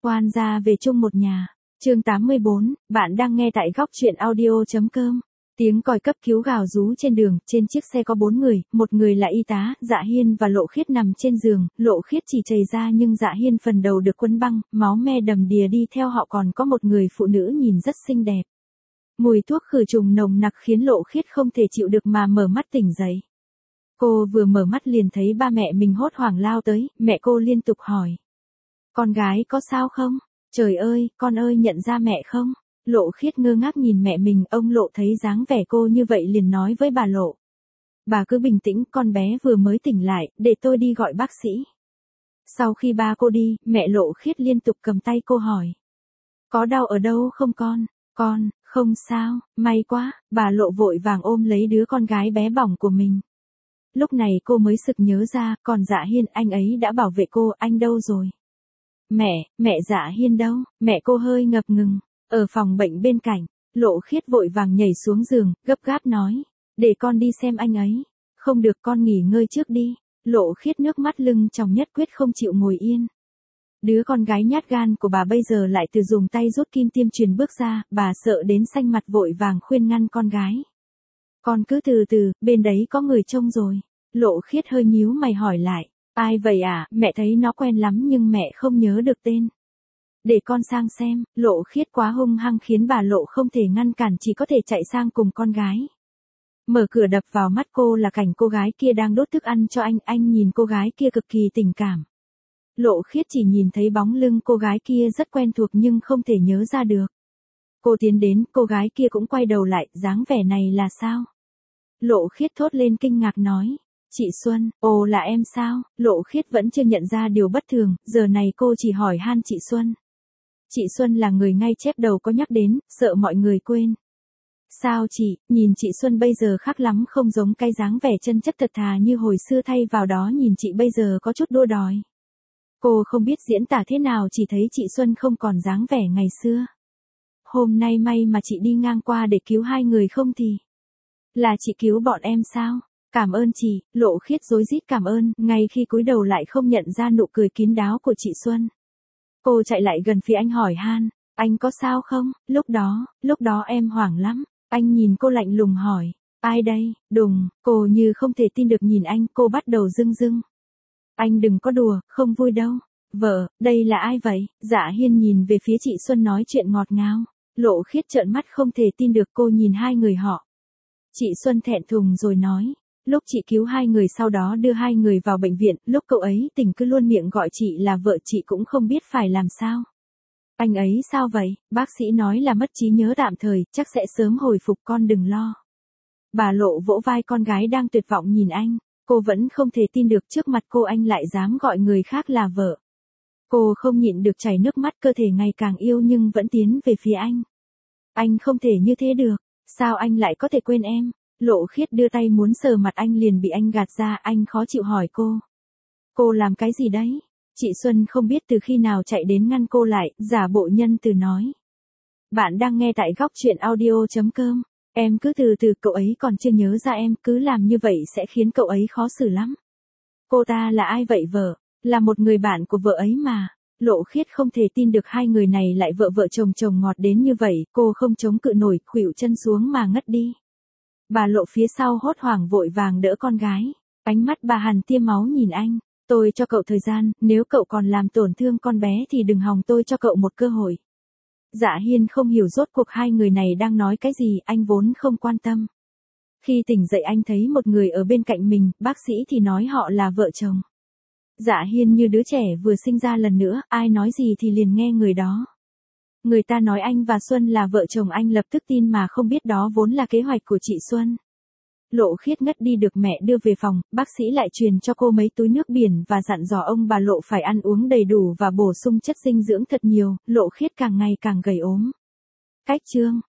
Quan gia về chung một nhà. Chương 84, bạn đang nghe tại góc truyện audio.com. Tiếng còi cấp cứu gào rú trên đường, trên chiếc xe có 4 người, một người là y tá, Dạ Hiên và Lộ Khiết nằm trên giường, Lộ Khiết chỉ chảy ra nhưng Dạ Hiên phần đầu được quấn băng, máu me đầm đìa đi theo họ còn có một người phụ nữ nhìn rất xinh đẹp. Mùi thuốc khử trùng nồng nặc khiến Lộ Khiết không thể chịu được mà mở mắt tỉnh dậy. Cô vừa mở mắt liền thấy ba mẹ mình hốt hoảng lao tới, mẹ cô liên tục hỏi. Con gái có sao không? Trời ơi, con ơi nhận ra mẹ không? Lộ Khiết ngơ ngác nhìn mẹ mình, ông Lộ thấy dáng vẻ cô như vậy liền nói với bà Lộ. Bà cứ bình tĩnh, con bé vừa mới tỉnh lại, để tôi đi gọi bác sĩ. Sau khi ba cô đi, mẹ Lộ Khiết liên tục cầm tay cô hỏi. Có đau ở đâu không con? Con, không sao, may quá, bà Lộ vội vàng ôm lấy đứa con gái bé bỏng của mình. Lúc này cô mới sực nhớ ra, còn Dạ Hiên anh ấy đã bảo vệ cô, anh đâu rồi? Mẹ Dạ Hiên đâu? Mẹ cô hơi ngập ngừng. Ở phòng bệnh bên cạnh, Lộ Khiết vội vàng nhảy xuống giường, gấp gáp nói. Để con đi xem anh ấy. Không được, con nghỉ ngơi trước đi. Lộ Khiết nước mắt lưng tròng nhất quyết không chịu ngồi yên. Đứa con gái nhát gan của bà bây giờ lại từ dùng tay rút kim tiêm truyền bước ra, bà sợ đến xanh mặt vội vàng khuyên ngăn con gái. Con cứ từ từ, bên đấy có người trông rồi. Lộ Khiết hơi nhíu mày hỏi lại. Ai vậy à? Mẹ thấy nó quen lắm nhưng mẹ không nhớ được tên. Để con sang xem. Lộ Khiết quá hung hăng khiến bà Lộ không thể ngăn cản, chỉ có thể chạy sang cùng con gái. Mở cửa đập vào mắt cô là cảnh cô gái kia đang đốt thức ăn cho anh nhìn cô gái kia cực kỳ tình cảm. Lộ Khiết chỉ nhìn thấy bóng lưng cô gái kia rất quen thuộc nhưng không thể nhớ ra được. Cô tiến đến, cô gái kia cũng quay đầu lại, dáng vẻ này là sao? Lộ Khiết thốt lên kinh ngạc nói. Chị Xuân, ồ là em sao? Lộ Khiết vẫn chưa nhận ra điều bất thường, giờ này cô chỉ hỏi han chị Xuân. Chị Xuân là người ngay chép đầu có nhắc đến, sợ mọi người quên. Sao chị, nhìn chị Xuân bây giờ khác lắm, không giống cái dáng vẻ chân chất thật thà như hồi xưa, thay vào đó nhìn chị bây giờ có chút đua đòi. Cô không biết diễn tả thế nào, chỉ thấy chị Xuân không còn dáng vẻ ngày xưa. Hôm nay may mà chị đi ngang qua để cứu hai người không thì. Là chị cứu bọn em sao? Cảm ơn chị. Lộ Khiết rối rít cảm ơn, ngay khi cúi đầu lại không nhận ra nụ cười kín đáo của chị Xuân. Cô chạy lại gần phía anh hỏi han, anh có sao không? Lúc đó em hoảng lắm. Anh nhìn cô lạnh lùng hỏi, ai đây? Đùng, cô như không thể tin được nhìn anh, cô bắt đầu rưng rưng. Anh đừng có đùa, không vui đâu. Vợ, đây là ai vậy? Dạ Hiên nhìn về phía chị Xuân nói chuyện ngọt ngào. Lộ Khiết trợn mắt không thể tin được, cô nhìn hai người họ. Chị Xuân thẹn thùng rồi nói. Lúc chị cứu hai người sau đó đưa hai người vào bệnh viện, lúc cậu ấy tỉnh cứ luôn miệng gọi chị là vợ, chị cũng không biết phải làm sao. Anh ấy sao vậy? Bác sĩ nói là mất trí nhớ tạm thời, chắc sẽ sớm hồi phục, con đừng lo. Bà Lộ vỗ vai con gái đang tuyệt vọng nhìn anh, cô vẫn không thể tin được trước mặt cô anh lại dám gọi người khác là vợ. Cô không nhịn được chảy nước mắt, cơ thể ngày càng yêu nhưng vẫn tiến về phía anh. Anh không thể như thế được, sao anh lại có thể quên em? Lộ Khiết đưa tay muốn sờ mặt anh liền bị anh gạt ra, anh khó chịu hỏi cô. Cô làm cái gì đấy? Chị Xuân không biết từ khi nào chạy đến ngăn cô lại, giả bộ nhân từ nói. Bạn đang nghe tại góc truyện audio.com. Em cứ từ từ, cậu ấy còn chưa nhớ ra em, cứ làm như vậy sẽ khiến cậu ấy khó xử lắm. Cô ta là ai vậy vợ? Là một người bạn của vợ ấy mà. Lộ Khiết không thể tin được hai người này lại vợ chồng ngọt đến như vậy, cô không chống cự nổi, khuỵu chân xuống mà ngất đi. Bà Lộ phía sau hốt hoảng vội vàng đỡ con gái. Ánh mắt bà Hàn tiêm máu nhìn anh. Tôi cho cậu thời gian, nếu cậu còn làm tổn thương con bé thì đừng hòng tôi cho cậu một cơ hội. Dạ Hiên không hiểu rốt cuộc hai người này đang nói cái gì, anh vốn không quan tâm. Khi tỉnh dậy anh thấy một người ở bên cạnh mình, bác sĩ thì nói họ là vợ chồng. Dạ Hiên như đứa trẻ vừa sinh ra lần nữa, ai nói gì thì liền nghe người đó. Người ta nói anh và Xuân là vợ chồng, anh lập tức tin mà không biết đó vốn là kế hoạch của chị Xuân. Lộ Khiết ngất đi được mẹ đưa về phòng, bác sĩ lại truyền cho cô mấy túi nước biển và dặn dò ông bà Lộ phải ăn uống đầy đủ và bổ sung chất dinh dưỡng thật nhiều, Lộ Khiết càng ngày càng gầy ốm. Cách chương